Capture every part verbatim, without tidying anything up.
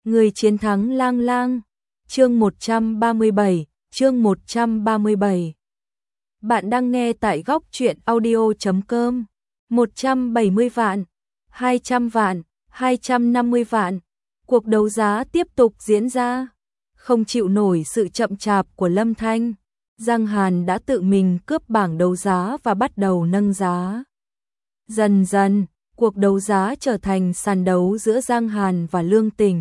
Người chiến thắng lang lang. Chương một trăm ba mươi bảy, chương một trăm ba mươi bảy. Bạn đang nghe tại góc truyện audio chấm com. một trăm bảy mươi vạn, hai trăm vạn, hai trăm năm mươi vạn. Cuộc đấu giá tiếp tục diễn ra. Không chịu nổi sự chậm chạp của Lâm Thanh, Giang Hàn đã tự mình cướp bảng đấu giá và bắt đầu nâng giá. Dần dần, cuộc đấu giá trở thành sàn đấu giữa Giang Hàn và Lương Tình.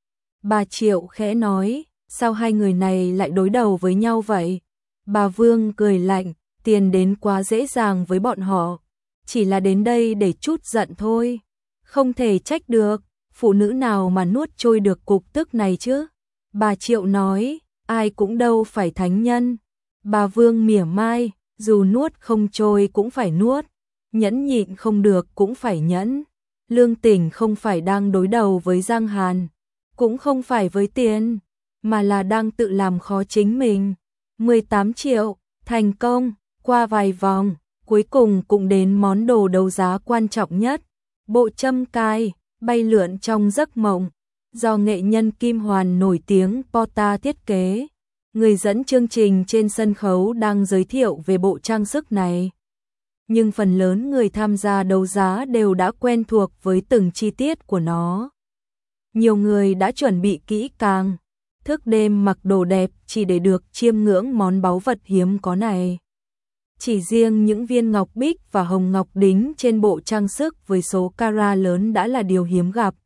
Bà Triệu khẽ nói, sao hai người này lại đối đầu với nhau vậy? Bà Vương cười lạnh, tiền đến quá dễ dàng với bọn họ, chỉ là đến đây để chút giận thôi. Không thể trách được, phụ nữ nào mà nuốt trôi được cục tức này chứ? Bà Triệu nói, ai cũng đâu phải thánh nhân. Bà Vương mỉa mai, dù nuốt không trôi cũng phải nuốt, nhẫn nhịn không được cũng phải nhẫn. Lương Tình không phải đang đối đầu với Giang Hàn, cũng không phải với tiền, mà là đang tự làm khó chính mình. mười tám triệu, thành công, qua vài vòng, cuối cùng cũng đến món đồ đấu giá quan trọng nhất. Bộ châm cài, bay lượn trong giấc mộng, do nghệ nhân Kim Hoàn nổi tiếng Porta thiết kế. Người dẫn chương trình trên sân khấu đang giới thiệu về bộ trang sức này. Nhưng phần lớn người tham gia đấu giá đều đã quen thuộc với từng chi tiết của nó. Nhiều người đã chuẩn bị kỹ càng, thức đêm mặc đồ đẹp chỉ để được chiêm ngưỡng món báu vật hiếm có này. Chỉ riêng những viên ngọc bích và hồng ngọc đính trên bộ trang sức với số carat lớn đã là điều hiếm gặp.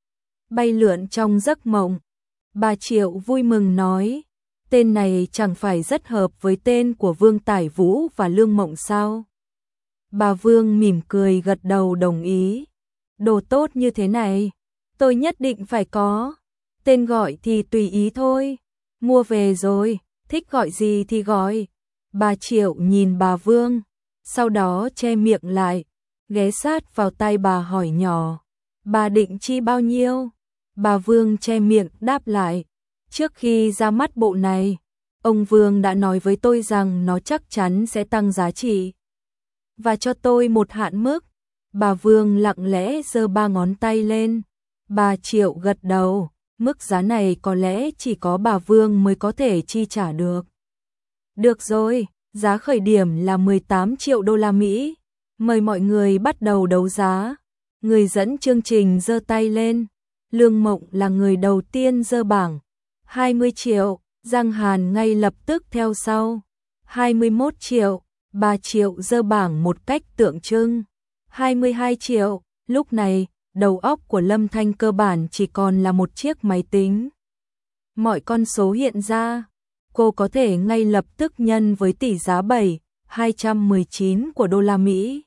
Bay lượn trong giấc mộng, bà Triệu vui mừng nói, tên này chẳng phải rất hợp với tên của Vương Tải Vũ và Lương Mộng sao? Bà Vương mỉm cười gật đầu đồng ý. Đồ tốt như thế này, tôi nhất định phải có. Tên gọi thì tùy ý thôi. Mua về rồi, thích gọi gì thì gọi. Bà Triệu nhìn bà Vương, sau đó che miệng lại, ghé sát vào tai bà hỏi nhỏ. Bà định chi bao nhiêu? Bà Vương che miệng đáp lại. Trước khi ra mắt bộ này, ông Vương đã nói với tôi rằng nó chắc chắn sẽ tăng giá trị. Và cho tôi một hạn mức. Bà Vương lặng lẽ giơ ba ngón tay lên. Bà Triệu gật đầu, mức giá này có lẽ chỉ có bà Vương mới có thể chi trả được. Được rồi, giá khởi điểm là mười tám triệu đô la Mỹ. Mời mọi người bắt đầu đấu giá. Người dẫn chương trình giơ tay lên. Lương Mộng là người đầu tiên giơ bảng. hai mươi triệu, Giang Hàn ngay lập tức theo sau. hai mươi mốt triệu, bà Triệu giơ bảng một cách tượng trưng. hai mươi hai triệu, lúc này, đầu óc của Lâm Thanh cơ bản chỉ còn là một chiếc máy tính. Mọi con số hiện ra, cô có thể ngay lập tức nhân với tỷ giá bảy, hai trăm mười chín của đô la Mỹ.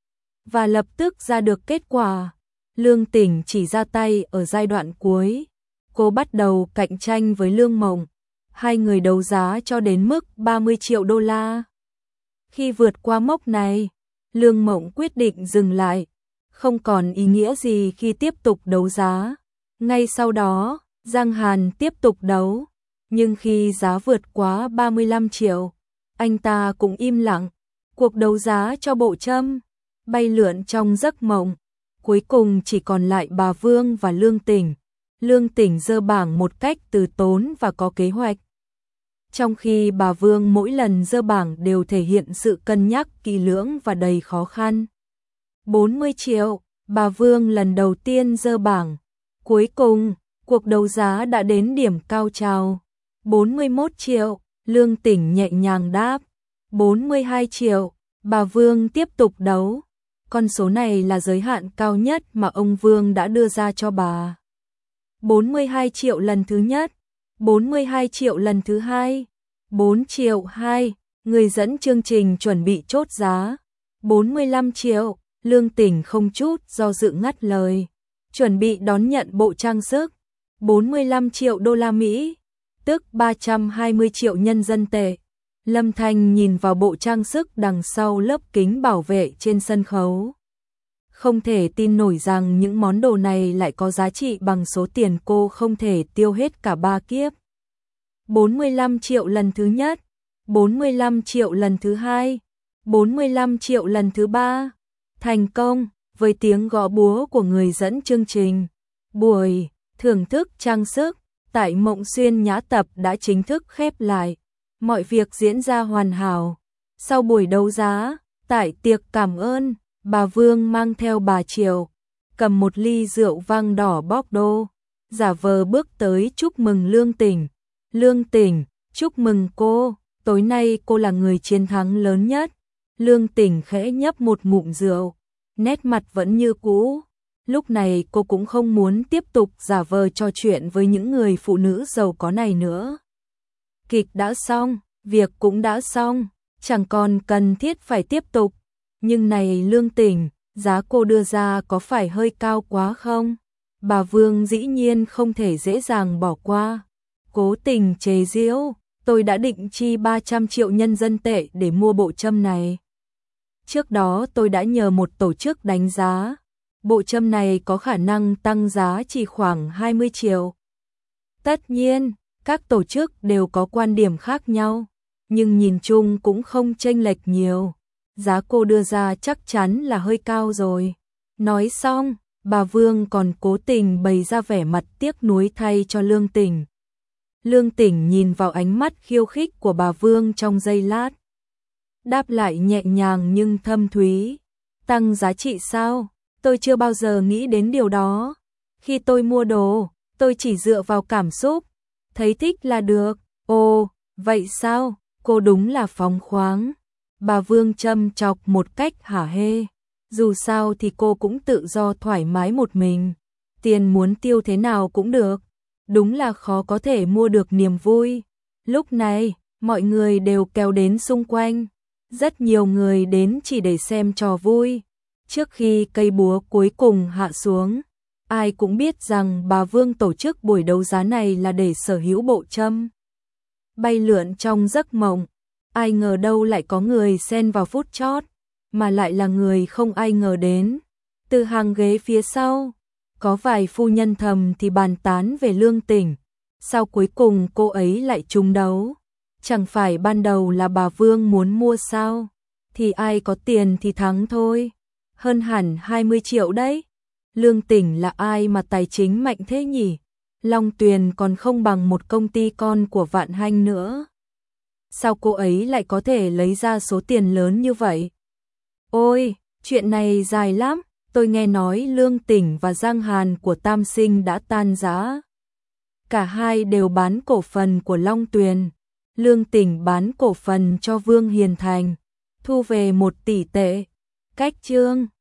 Và lập tức ra được kết quả. Lương Tình chỉ ra tay ở giai đoạn cuối. Cô bắt đầu cạnh tranh với Lương Mộng. Hai người đấu giá cho đến mức ba mươi triệu đô la. Khi vượt qua mốc này, Lương Mộng quyết định dừng lại. Không còn ý nghĩa gì khi tiếp tục đấu giá. Ngay sau đó, Giang Hàn tiếp tục đấu. Nhưng khi giá vượt quá ba mươi lăm triệu, anh ta cũng im lặng. Cuộc đấu giá cho bộ châm bay lượn trong giấc mộng. Cuối cùng chỉ còn lại bà Vương và Lương Tình. Lương Tình giơ bảng một cách từ tốn và có kế hoạch. Trong khi bà Vương mỗi lần giơ bảng đều thể hiện sự cân nhắc kỹ lưỡng và đầy khó khăn. bốn mươi triệu, bà Vương lần đầu tiên giơ bảng. Cuối cùng, cuộc đấu giá đã đến điểm cao trào. bốn mươi mốt triệu, Lương Tình nhẹ nhàng đáp. bốn mươi hai triệu, bà Vương tiếp tục đấu. Con số này là giới hạn cao nhất mà ông Vương đã đưa ra cho bà. bốn mươi hai triệu lần thứ nhất, bốn mươi hai triệu lần thứ hai, bốn triệu hai, người dẫn chương trình chuẩn bị chốt giá. bốn mươi lăm triệu, Lương Tình không chút do dự ngắt lời. Chuẩn bị đón nhận bộ trang sức. bốn mươi lăm triệu đô la Mỹ, tức ba trăm hai mươi triệu nhân dân tệ. Lâm Thanh nhìn vào bộ trang sức đằng sau lớp kính bảo vệ trên sân khấu. Không thể tin nổi rằng những món đồ này lại có giá trị bằng số tiền cô không thể tiêu hết cả ba kiếp. bốn mươi lăm triệu lần thứ nhất, bốn mươi lăm triệu lần thứ hai, bốn mươi lăm triệu lần thứ ba. Thành công, với tiếng gõ búa của người dẫn chương trình. Buổi Thưởng thức trang sức, tại Mộng Xuyên nhã tập đã chính thức khép lại. Mọi việc diễn ra hoàn hảo. Sau buổi đấu giá, tại tiệc cảm ơn, bà Vương mang theo bà Triệu, cầm một ly rượu vang đỏ Bordeaux, giả vờ bước tới chúc mừng Lương Tỉnh. Lương Tỉnh, chúc mừng cô, tối nay cô là người chiến thắng lớn nhất. Lương Tỉnh khẽ nhấp một ngụm rượu, nét mặt vẫn như cũ. Lúc này cô cũng không muốn tiếp tục giả vờ trò chuyện với những người phụ nữ giàu có này nữa. Kịch đã xong, việc cũng đã xong, chẳng còn cần thiết phải tiếp tục. Nhưng này Lương Tỉnh, giá cô đưa ra có phải hơi cao quá không? Bà Vương dĩ nhiên không thể dễ dàng bỏ qua. Cố tình chế giễu, tôi đã định chi ba trăm triệu nhân dân tệ để mua bộ châm này. Trước đó tôi đã nhờ một tổ chức đánh giá. Bộ châm này có khả năng tăng giá chỉ khoảng hai mươi triệu. Tất nhiên, các tổ chức đều có quan điểm khác nhau, nhưng nhìn chung cũng không chênh lệch nhiều. Giá cô đưa ra chắc chắn là hơi cao rồi. Nói xong, bà Vương còn cố tình bày ra vẻ mặt tiếc nuối thay cho Lương Tỉnh. Lương Tỉnh nhìn vào ánh mắt khiêu khích của bà Vương trong giây lát. Đáp lại nhẹ nhàng nhưng thâm thúy. Tăng giá trị sao? Tôi chưa bao giờ nghĩ đến điều đó. Khi tôi mua đồ, tôi chỉ dựa vào cảm xúc. Thấy thích là được. Ồ, vậy sao? Cô đúng là phóng khoáng. Bà Vương châm chọc một cách hả hê. Dù sao thì cô cũng tự do thoải mái một mình. Tiền muốn tiêu thế nào cũng được. Đúng là khó có thể mua được niềm vui. Lúc này, mọi người đều kéo đến xung quanh. Rất nhiều người đến chỉ để xem trò vui. Trước khi cây búa cuối cùng hạ xuống, ai cũng biết rằng bà Vương tổ chức buổi đấu giá này là để sở hữu bộ châm. Bay lượn trong giấc mộng, ai ngờ đâu lại có người xen vào phút chót, mà lại là người không ai ngờ đến. Từ hàng ghế phía sau, có vài phu nhân thầm thì bàn tán về Lương Tỉnh. Sao cuối cùng cô ấy lại trúng đấu? Chẳng phải ban đầu là bà Vương muốn mua sao? Thì ai có tiền thì thắng thôi. Hơn hẳn hai mươi triệu đấy. Lương Tỉnh là ai mà tài chính mạnh thế nhỉ? Long Tuyền còn không bằng một công ty con của Vạn Hanh nữa. Sao cô ấy lại có thể lấy ra số tiền lớn như vậy? Ôi, chuyện này dài lắm. Tôi nghe nói Lương Tỉnh và Giang Hàn của Tam Sinh đã tan rã. Cả hai đều bán cổ phần của Long Tuyền. Lương Tỉnh bán cổ phần cho Vương Hiền Thành, thu về một tỷ tệ. Cách chương